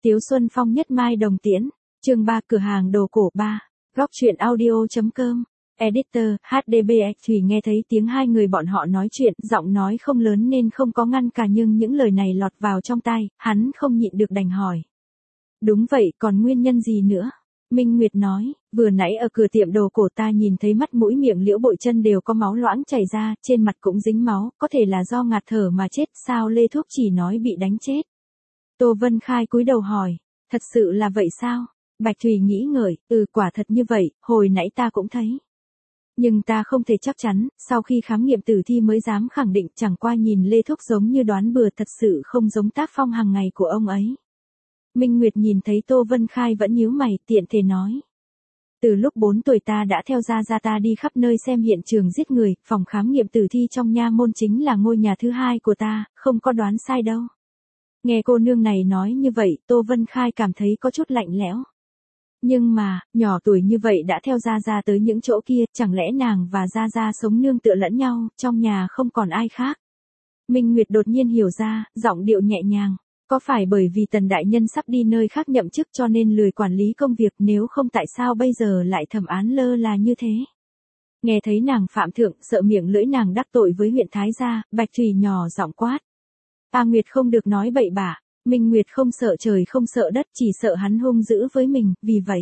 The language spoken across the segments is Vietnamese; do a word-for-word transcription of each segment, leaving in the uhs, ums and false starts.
Tiếu Xuân Phong nhất mai đồng tiễn, chương ba cửa hàng đồ cổ ba, góc truyện audio.com, editor, hát đê bê ích Thủy nghe thấy tiếng hai người bọn họ nói chuyện, giọng nói không lớn nên không có ngăn cả nhưng những lời này lọt vào trong tai, hắn không nhịn được đành hỏi. Đúng vậy, còn nguyên nhân gì nữa? Minh Nguyệt nói, vừa nãy ở cửa tiệm đồ cổ ta nhìn thấy mắt mũi miệng liễu bội chân đều có máu loãng chảy ra, trên mặt cũng dính máu, có thể là do ngạt thở mà chết, sao Lê Thúc chỉ nói bị đánh chết? Tô Vân Khai cúi đầu hỏi, thật sự là vậy sao? Bạch Thủy nghĩ ngợi, ừ quả thật như vậy, hồi nãy ta cũng thấy. Nhưng ta không thể chắc chắn, sau khi khám nghiệm tử thi mới dám khẳng định, chẳng qua nhìn Lê Thúc giống như đoán bừa, thật sự không giống tác phong hàng ngày của ông ấy. Minh Nguyệt nhìn thấy Tô Vân Khai vẫn nhíu mày, tiện thể nói. Từ lúc bốn tuổi ta đã theo gia gia ta đi khắp nơi xem hiện trường giết người, phòng khám nghiệm tử thi trong nha môn chính là ngôi nhà thứ hai của ta, không có đoán sai đâu. Nghe cô nương này nói như vậy, Tô Vân Khai cảm thấy có chút lạnh lẽo. Nhưng mà, nhỏ tuổi như vậy đã theo gia gia tới những chỗ kia, chẳng lẽ nàng và gia gia sống nương tựa lẫn nhau, trong nhà không còn ai khác. Minh Nguyệt đột nhiên hiểu ra, giọng điệu nhẹ nhàng. Có phải bởi vì Tần đại nhân sắp đi nơi khác nhậm chức cho nên lười quản lý công việc, nếu không tại sao bây giờ lại thẩm án lơ là như thế? Nghe thấy nàng phạm thượng, sợ miệng lưỡi nàng đắc tội với huyện Thái gia, Bạch Thủy nhỏ giọng quát. A Nguyệt không được nói bậy bạ, Minh Nguyệt không sợ trời không sợ đất, chỉ sợ hắn hung dữ với mình, vì vậy.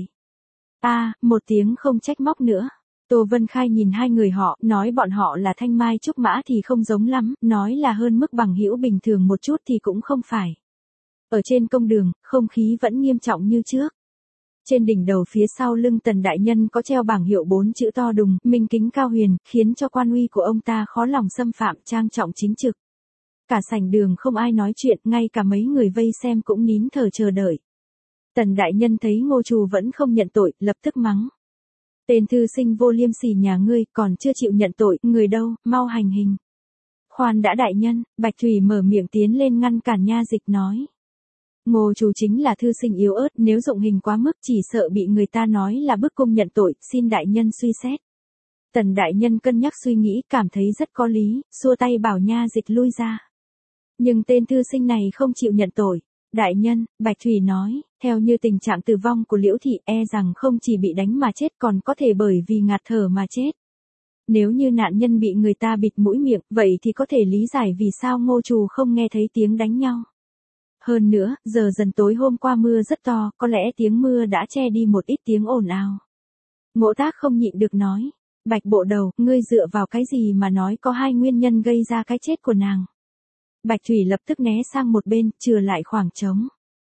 A, một tiếng không trách móc nữa. Tô Vân Khai nhìn hai người họ, nói bọn họ là thanh mai trúc mã thì không giống lắm, nói là hơn mức bằng hữu bình thường một chút thì cũng không phải. Ở trên công đường, không khí vẫn nghiêm trọng như trước. Trên đỉnh đầu phía sau lưng Tần đại nhân có treo bảng hiệu bốn chữ to đùng, minh kính cao huyền, khiến cho quan uy của ông ta khó lòng xâm phạm, trang trọng chính trực. Cả sảnh đường không ai nói chuyện, ngay cả mấy người vây xem cũng nín thở chờ đợi. Tần đại nhân thấy Ngô Trù vẫn không nhận tội, lập tức mắng. Tên thư sinh vô liêm sỉ nhà ngươi, còn chưa chịu nhận tội, người đâu, mau hành hình. Khoan đã đại nhân, Bạch Thủy mở miệng tiến lên ngăn cản nha dịch nói. Ngô Trù chính là thư sinh yếu ớt, nếu dụng hình quá mức chỉ sợ bị người ta nói là bức cung nhận tội, xin đại nhân suy xét. Tần đại nhân cân nhắc suy nghĩ, cảm thấy rất có lý, xua tay bảo nha dịch lui ra. Nhưng tên thư sinh này không chịu nhận tội. Đại nhân, Bạch Thủy nói, theo như tình trạng tử vong của Liễu Thị e rằng không chỉ bị đánh mà chết còn có thể bởi vì ngạt thở mà chết. Nếu như nạn nhân bị người ta bịt mũi miệng, vậy thì có thể lý giải vì sao Ngô Trù không nghe thấy tiếng đánh nhau. Hơn nữa, giờ dần tối hôm qua mưa rất to, có lẽ tiếng mưa đã che đi một ít tiếng ồn ào. Ngỗ Tác không nhịn được nói, Bạch bộ đầu, ngươi dựa vào cái gì mà nói có hai nguyên nhân gây ra cái chết của nàng. Bạch Thủy lập tức né sang một bên, chừa lại khoảng trống.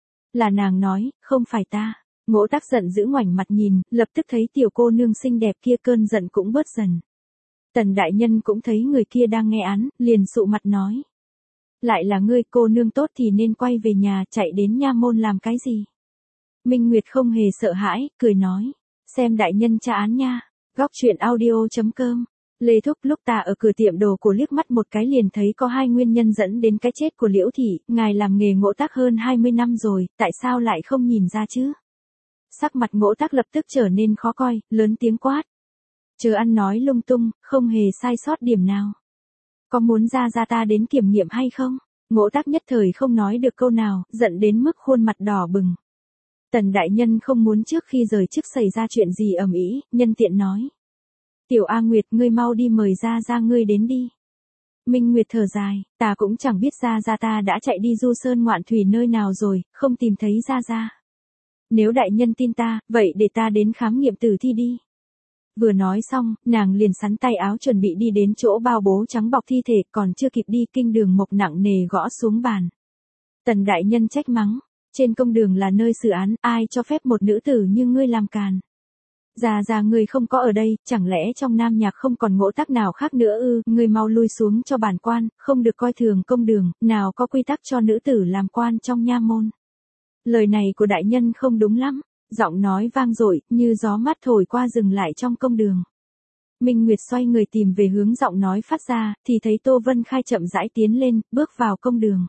Là nàng nói, không phải ta. Ngỗ Tác giận dữ ngoảnh mặt nhìn, lập tức thấy tiểu cô nương xinh đẹp kia cơn giận cũng bớt dần. Tần đại nhân cũng thấy người kia đang nghe án, liền sụ mặt nói. Lại là ngươi, cô nương tốt thì nên quay về nhà, chạy đến nha môn làm cái gì? Minh Nguyệt không hề sợ hãi, cười nói. Xem đại nhân tra án nha. Góc truyện audio.com. Lê Thúc, lúc ta ở cửa tiệm đồ cổ liếc mắt một cái liền thấy có hai nguyên nhân dẫn đến cái chết của Liễu Thị, ngài làm nghề Ngỗ Tác hơn hai mươi năm rồi, tại sao lại không nhìn ra chứ? Sắc mặt Ngỗ Tác lập tức trở nên khó coi, lớn tiếng quát. Chớ ăn nói lung tung, không hề sai sót điểm nào. Có muốn ra ra ta đến kiểm nghiệm hay không? Ngỗ Tác nhất thời không nói được câu nào, giận đến mức khuôn mặt đỏ bừng. Tần đại nhân không muốn trước khi rời chức xảy ra chuyện gì ầm ĩ, nhân tiện nói. Tiểu A Nguyệt, ngươi mau đi mời ra ra ngươi đến đi. Minh Nguyệt thở dài, ta cũng chẳng biết ra ra ta đã chạy đi du sơn ngoạn thủy nơi nào rồi, không tìm thấy ra ra. Nếu đại nhân tin ta, vậy để ta đến khám nghiệm tử thi đi. Vừa nói xong, nàng liền sắn tay áo chuẩn bị đi đến chỗ bao bố trắng bọc thi thể, còn chưa kịp đi kinh đường mộc nặng nề gõ xuống bàn. Tần đại nhân trách mắng, trên công đường là nơi xử án, ai cho phép một nữ tử như ngươi làm càn. Già già ngươi không có ở đây, chẳng lẽ trong nam nhạc không còn Ngỗ Tác nào khác nữa ư, ngươi mau lui xuống cho bản quan, không được coi thường công đường, nào có quy tắc cho nữ tử làm quan trong nha môn. Lời này của đại nhân không đúng lắm, giọng nói vang dội, như gió mát thổi qua dừng lại trong công đường. Minh Nguyệt xoay người tìm về hướng giọng nói phát ra, thì thấy Tô Vân Khai chậm rãi tiến lên, bước vào công đường.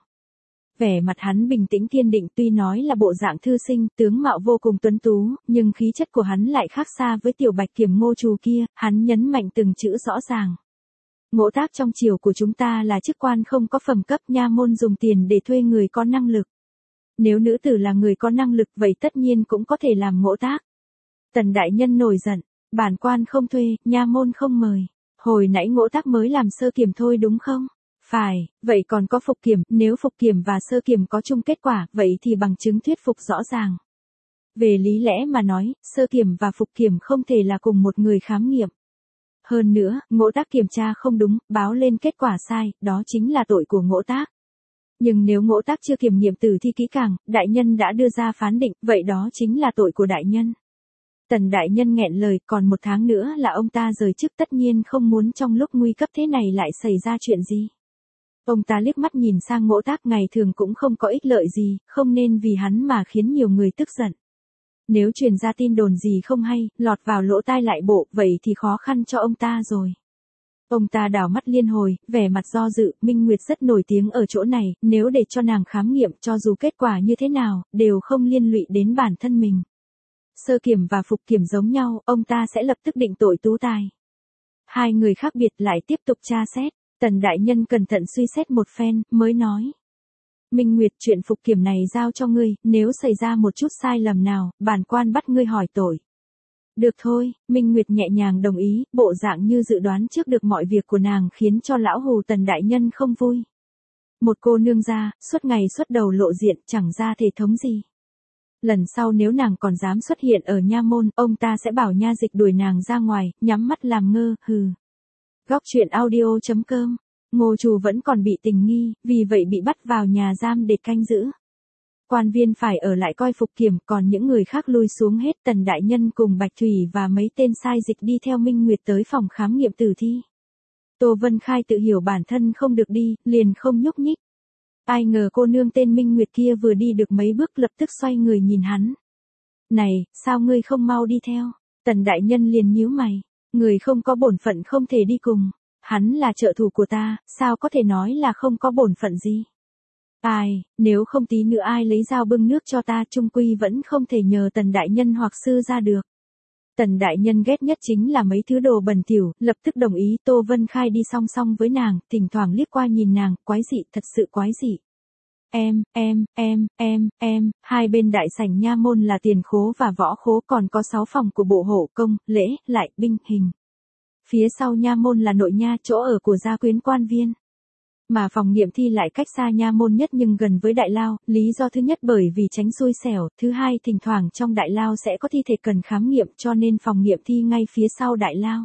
Vẻ mặt hắn bình tĩnh kiên định, tuy nói là bộ dạng thư sinh, tướng mạo vô cùng tuấn tú, nhưng khí chất của hắn lại khác xa với tiểu Bạch Kiểm Ngô Trù kia, hắn nhấn mạnh từng chữ rõ ràng. Ngỗ Tác trong triều của chúng ta là chức quan không có phẩm cấp, nha môn dùng tiền để thuê người có năng lực. Nếu nữ tử là người có năng lực vậy tất nhiên cũng có thể làm ngỗ tác. Tần đại nhân nổi giận, bản quan không thuê, nha môn không mời. Hồi nãy ngỗ tác mới làm sơ kiểm thôi đúng không? Phải, vậy còn có phục kiểm, nếu phục kiểm và sơ kiểm có chung kết quả, vậy thì bằng chứng thuyết phục rõ ràng. Về lý lẽ mà nói, sơ kiểm và phục kiểm không thể là cùng một người khám nghiệm. Hơn nữa, ngỗ tác kiểm tra không đúng, báo lên kết quả sai, đó chính là tội của ngỗ tác. Nhưng nếu ngỗ tác chưa kiểm nghiệm tử thi kỹ càng, đại nhân đã đưa ra phán định, vậy đó chính là tội của đại nhân. Tần đại nhân nghẹn lời, còn một tháng nữa là ông ta rời chức, tất nhiên không muốn trong lúc nguy cấp thế này lại xảy ra chuyện gì. Ông ta liếc mắt nhìn sang ngỗ tác, ngày thường cũng không có ích lợi gì, không nên vì hắn mà khiến nhiều người tức giận. Nếu truyền ra tin đồn gì không hay, lọt vào lỗ tai lại bộ, vậy thì khó khăn cho ông ta rồi. Ông ta đảo mắt liên hồi, vẻ mặt do dự, Minh Nguyệt rất nổi tiếng ở chỗ này, nếu để cho nàng khám nghiệm cho dù kết quả như thế nào, đều không liên lụy đến bản thân mình. Sơ kiểm và phục kiểm giống nhau, ông ta sẽ lập tức định tội tú tài. Hai người khác biệt lại tiếp tục tra xét, Tần đại nhân cẩn thận suy xét một phen, mới nói. Minh Nguyệt, chuyện phục kiểm này giao cho ngươi, nếu xảy ra một chút sai lầm nào, bản quan bắt ngươi hỏi tội. Được thôi, Minh Nguyệt nhẹ nhàng đồng ý, bộ dạng như dự đoán trước được mọi việc của nàng khiến cho lão hù Tần đại nhân không vui. Một cô nương gia, suốt ngày xuất đầu lộ diện, chẳng ra thể thống gì. Lần sau nếu nàng còn dám xuất hiện ở nha môn, ông ta sẽ bảo nha dịch đuổi nàng ra ngoài, nhắm mắt làm ngơ, hừ. Góc truyện audio chấm com. Ngô Trù vẫn còn bị tình nghi, vì vậy bị bắt vào nhà giam để canh giữ. Quan viên phải ở lại coi phục kiểm, còn những người khác lui xuống hết. Tần đại nhân cùng Bạch Thủy và mấy tên sai dịch đi theo Minh Nguyệt tới phòng khám nghiệm tử thi. Tô Vân Khai tự hiểu bản thân không được đi, liền không nhúc nhích. Ai ngờ cô nương tên Minh Nguyệt kia vừa đi được mấy bước lập tức xoay người nhìn hắn. Này, sao ngươi không mau đi theo? Tần đại nhân liền nhíu mày. Người không có bổn phận không thể đi cùng. Hắn là trợ thủ của ta, sao có thể nói là không có bổn phận gì? Ai, nếu không tí nữa ai lấy dao bưng nước cho ta, chung quy vẫn không thể nhờ Tần đại nhân hoặc sư ra được. Tần đại nhân ghét nhất chính là mấy thứ đồ bẩn thỉu, lập tức đồng ý. Tô Vân Khai đi song song với nàng, thỉnh thoảng liếc qua nhìn nàng, quái dị, thật sự quái dị. Em, em, em, em, em, hai bên đại sảnh nha môn là tiền khố và võ khố, còn có sáu phòng của bộ hộ công, lễ, lại, binh, hình. Phía sau nha môn là nội nha, chỗ ở của gia quyến quan viên. Mà phòng nghiệm thi lại cách xa nha môn nhất nhưng gần với đại lao, lý do thứ nhất bởi vì tránh xui xẻo, thứ hai thỉnh thoảng trong đại lao sẽ có thi thể cần khám nghiệm cho nên phòng nghiệm thi ngay phía sau đại lao.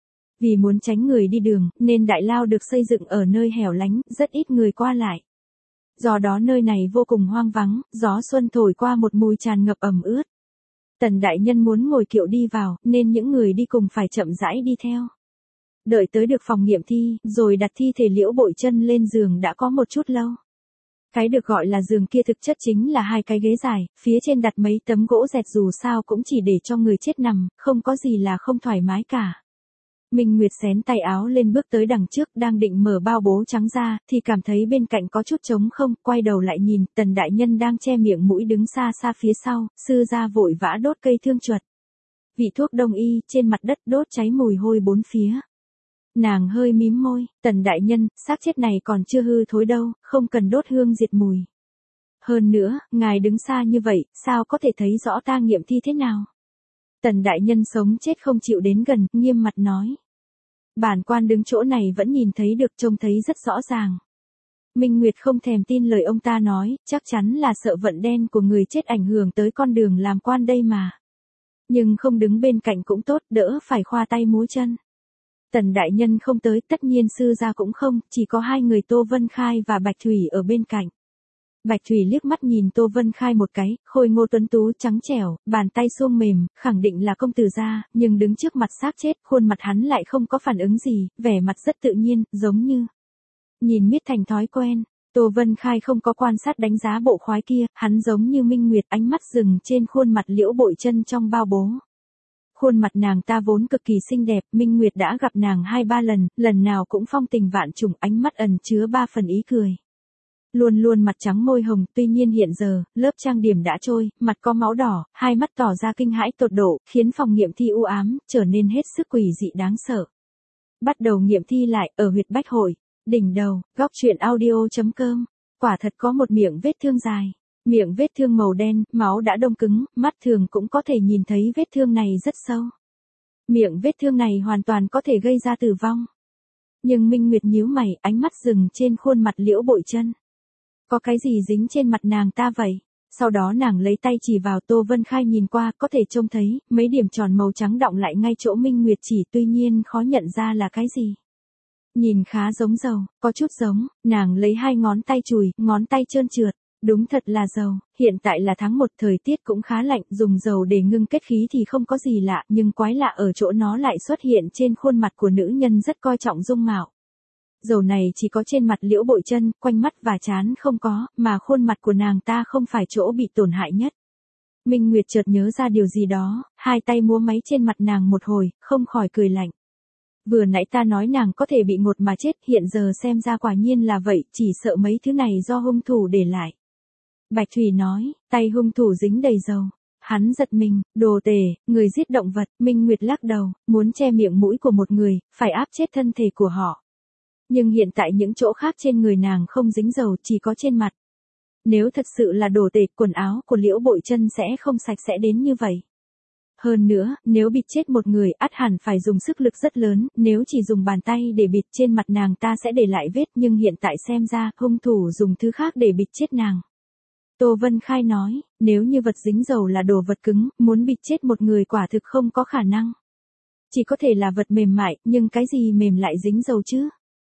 Vì muốn tránh người đi đường, nên đại lao được xây dựng ở nơi hẻo lánh, rất ít người qua lại. Do đó nơi này vô cùng hoang vắng, gió xuân thổi qua một mùi tràn ngập ẩm ướt. Tần đại nhân muốn ngồi kiệu đi vào, nên những người đi cùng phải chậm rãi đi theo. Đợi tới được phòng nghiệm thi, rồi đặt thi thể Liễu Bội Chân lên giường đã có một chút lâu. Cái được gọi là giường kia thực chất chính là hai cái ghế dài, phía trên đặt mấy tấm gỗ dẹt, dù sao cũng chỉ để cho người chết nằm, không có gì là không thoải mái cả. Minh Nguyệt xén tay áo lên bước tới đằng trước, đang định mở bao bố trắng ra, thì cảm thấy bên cạnh có chút trống không, quay đầu lại nhìn, Tần đại nhân đang che miệng mũi đứng xa xa phía sau, sư gia vội vã đốt cây thương chuột. Vị thuốc đông y, trên mặt đất đốt cháy mùi hôi bốn phía. Nàng hơi mím môi, Tần đại nhân, xác chết này còn chưa hư thối đâu, không cần đốt hương diệt mùi. Hơn nữa, ngài đứng xa như vậy, sao có thể thấy rõ ta nghiệm thi thế nào? Tần đại nhân sống chết không chịu đến gần, nghiêm mặt nói. Bản quan đứng chỗ này vẫn nhìn thấy được, trông thấy rất rõ ràng. Minh Nguyệt không thèm tin lời ông ta nói, chắc chắn là sợ vận đen của người chết ảnh hưởng tới con đường làm quan đây mà. Nhưng không đứng bên cạnh cũng tốt, đỡ phải khoa tay múa chân. Tần đại nhân không tới, tất nhiên sư gia cũng không, chỉ có hai người Tô Vân Khai và Bạch Thủy ở bên cạnh. Bạch Thủy liếc mắt nhìn Tô Vân Khai một cái, khôi ngô tuấn tú trắng trẻo, bàn tay suông mềm, khẳng định là công tử gia, nhưng đứng trước mặt xác chết, khuôn mặt hắn lại không có phản ứng gì, vẻ mặt rất tự nhiên, giống như nhìn miết thành thói quen. Tô Vân Khai không có quan sát đánh giá bộ khoái kia, hắn giống như Minh Nguyệt, ánh mắt dừng trên khuôn mặt Liễu Bội Chân trong bao bố. Khuôn mặt nàng ta vốn cực kỳ xinh đẹp, Minh Nguyệt đã gặp nàng hai ba lần, lần nào cũng phong tình vạn trùng, ánh mắt ẩn chứa ba phần ý cười. Luôn luôn mặt trắng môi hồng, tuy nhiên hiện giờ, lớp trang điểm đã trôi, mặt có máu đỏ, hai mắt tỏ ra kinh hãi tột độ, khiến phòng nghiệm thi u ám, trở nên hết sức quỷ dị đáng sợ. Bắt đầu nghiệm thi lại, ở huyệt bách hội, đỉnh đầu, góc truyện audio chấm com, quả thật có một miệng vết thương dài. Miệng vết thương màu đen, máu đã đông cứng, mắt thường cũng có thể nhìn thấy vết thương này rất sâu. Miệng vết thương này hoàn toàn có thể gây ra tử vong. Nhưng Minh Nguyệt nhíu mày, ánh mắt dừng trên khuôn mặt Liễu Bội Chân. Có cái gì dính trên mặt nàng ta vậy? Sau đó nàng lấy tay chỉ vào. Tô Vân Khai nhìn qua, có thể trông thấy, mấy điểm tròn màu trắng đọng lại ngay chỗ Minh Nguyệt chỉ, tuy nhiên khó nhận ra là cái gì. Nhìn khá giống dầu, có chút giống, nàng lấy hai ngón tay chùi, ngón tay trơn trượt. Đúng thật là dầu, hiện tại là tháng một, thời tiết cũng khá lạnh, dùng dầu để ngưng kết khí thì không có gì lạ, nhưng quái lạ ở chỗ nó lại xuất hiện trên khuôn mặt của nữ nhân rất coi trọng dung mạo. Dầu này chỉ có trên mặt Liễu Bội Chân, quanh mắt và trán không có, mà khuôn mặt của nàng ta không phải chỗ bị tổn hại nhất. Minh Nguyệt chợt nhớ ra điều gì đó, hai tay múa máy trên mặt nàng một hồi, không khỏi cười lạnh. Vừa nãy ta nói nàng có thể bị ngột mà chết, hiện giờ xem ra quả nhiên là vậy, chỉ sợ mấy thứ này do hung thủ để lại. Bạch Thủy nói, tay hung thủ dính đầy dầu. Hắn giật mình, đồ tể, người giết động vật. Minh Nguyệt lắc đầu, muốn che miệng mũi của một người, phải áp chết thân thể của họ. Nhưng hiện tại những chỗ khác trên người nàng không dính dầu, chỉ có trên mặt. Nếu thật sự là đồ tể, quần áo của Liễu Bội Chân sẽ không sạch sẽ đến như vậy. Hơn nữa, nếu bịt chết một người, ắt hẳn phải dùng sức lực rất lớn, nếu chỉ dùng bàn tay để bịt trên mặt nàng ta sẽ để lại vết, nhưng hiện tại xem ra, hung thủ dùng thứ khác để bịt chết nàng. Tô Vân Khai nói, nếu như vật dính dầu là đồ vật cứng, muốn bịt chết một người quả thực không có khả năng. Chỉ có thể là vật mềm mại, nhưng cái gì mềm lại dính dầu chứ?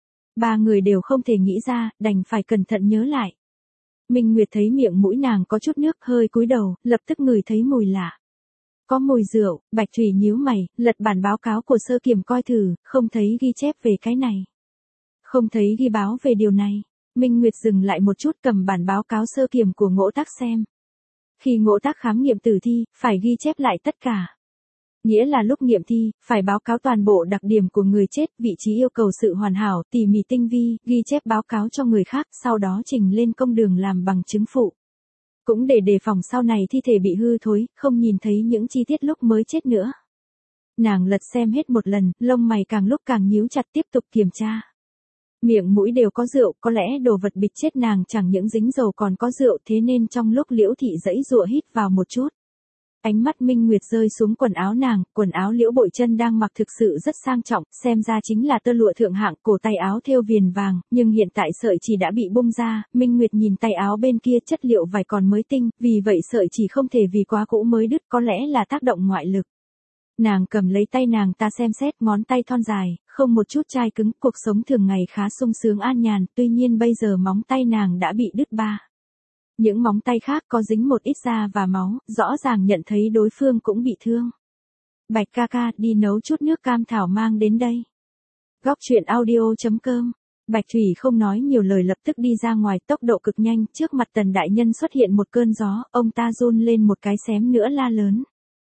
Ba người đều không thể nghĩ ra, đành phải cẩn thận nhớ lại. Minh Nguyệt thấy miệng mũi nàng có chút nước, hơi cúi đầu, lập tức ngửi thấy mùi lạ. Có mùi rượu. Bạch Thủy nhíu mày, lật bản báo cáo của sơ kiểm coi thử, không thấy ghi chép về cái này. Không thấy ghi báo về điều này. Minh Nguyệt dừng lại một chút, cầm bản báo cáo sơ kiểm của Ngỗ Tác xem. Khi Ngỗ Tác khám nghiệm tử thi, phải ghi chép lại tất cả. Nghĩa là lúc nghiệm thi, phải báo cáo toàn bộ đặc điểm của người chết, vị trí yêu cầu sự hoàn hảo, tỉ mỉ tinh vi, ghi chép báo cáo cho người khác, sau đó trình lên công đường làm bằng chứng phụ. Cũng để đề phòng sau này thi thể bị hư thối, không nhìn thấy những chi tiết lúc mới chết nữa. Nàng lật xem hết một lần, lông mày càng lúc càng nhíu chặt, tiếp tục kiểm tra. Miệng mũi đều có rượu, có lẽ đồ vật bịt chết nàng chẳng những dính dầu còn có rượu, thế nên trong lúc Liễu Thị giãy giụa hít vào một chút. Ánh mắt Minh Nguyệt rơi xuống quần áo nàng, quần áo Liễu Bội Chân đang mặc thực sự rất sang trọng, xem ra chính là tơ lụa thượng hạng, cổ tay áo thêu viền vàng, nhưng hiện tại sợi chỉ đã bị bung ra. Minh Nguyệt nhìn tay áo bên kia, chất liệu vải còn mới tinh, vì vậy sợi chỉ không thể vì quá cũ mới đứt, có lẽ là tác động ngoại lực. Nàng cầm lấy tay nàng ta xem xét, ngón tay thon dài, không một chút chai cứng, cuộc sống thường ngày khá sung sướng an nhàn, tuy nhiên bây giờ móng tay nàng đã bị đứt ba. Những móng tay khác có dính một ít da và máu, rõ ràng nhận thấy đối phương cũng bị thương. Bạch ca ca, đi nấu chút nước cam thảo mang đến đây. Góc truyện audio chấm com. Bạch Thủy không nói nhiều lời, lập tức đi ra ngoài, tốc độ cực nhanh, trước mặt Tần đại nhân xuất hiện một cơn gió, ông ta run lên một cái, xém nữa la lớn.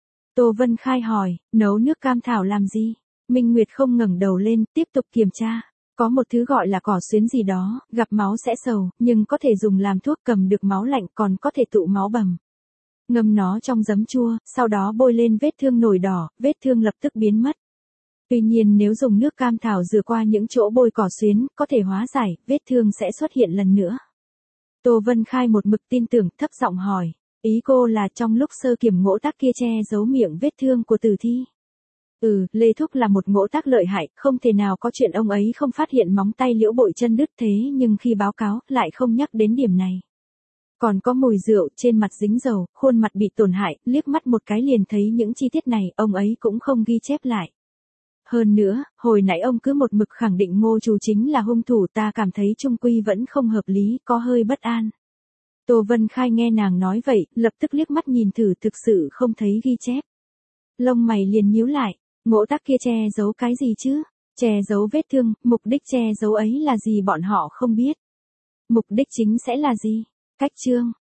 Tô Vân Khai hỏi, nấu nước cam thảo làm gì? Minh Nguyệt không ngẩng đầu lên, tiếp tục kiểm tra. Có một thứ gọi là cỏ xuyến gì đó, gặp máu sẽ sầu, nhưng có thể dùng làm thuốc, cầm được máu lạnh, còn có thể tụ máu bầm. Ngâm nó trong giấm chua, sau đó bôi lên vết thương nổi đỏ, vết thương lập tức biến mất. Tuy nhiên nếu dùng nước cam thảo rửa qua những chỗ bôi cỏ xuyến, có thể hóa giải, vết thương sẽ xuất hiện lần nữa. Tô Vân Khai một mực tin tưởng, thấp giọng hỏi, ý cô là trong lúc sơ kiểm Ngỗ Tác kia che giấu miệng vết thương của tử thi? Ừ, Lê Thúc là một Ngỗ Tác lợi hại, không thể nào có chuyện ông ấy không phát hiện móng tay Liễu Bội Chân đứt, thế nhưng khi báo cáo, lại không nhắc đến điểm này. Còn có mùi rượu, trên mặt dính dầu, khuôn mặt bị tổn hại, liếc mắt một cái liền thấy những chi tiết này, ông ấy cũng không ghi chép lại. Hơn nữa, hồi nãy ông cứ một mực khẳng định Ngô Trù chính là hung thủ, ta cảm thấy chung quy vẫn không hợp lý, có hơi bất an. Tô Vân Khai nghe nàng nói vậy, lập tức liếc mắt nhìn thử, thực sự không thấy ghi chép. Lông mày liền nhíu lại, Ngỗ Tác kia che giấu cái gì chứ? Che giấu vết thương, mục đích che giấu ấy là gì bọn họ không biết. Mục đích chính sẽ là gì? Cách chương.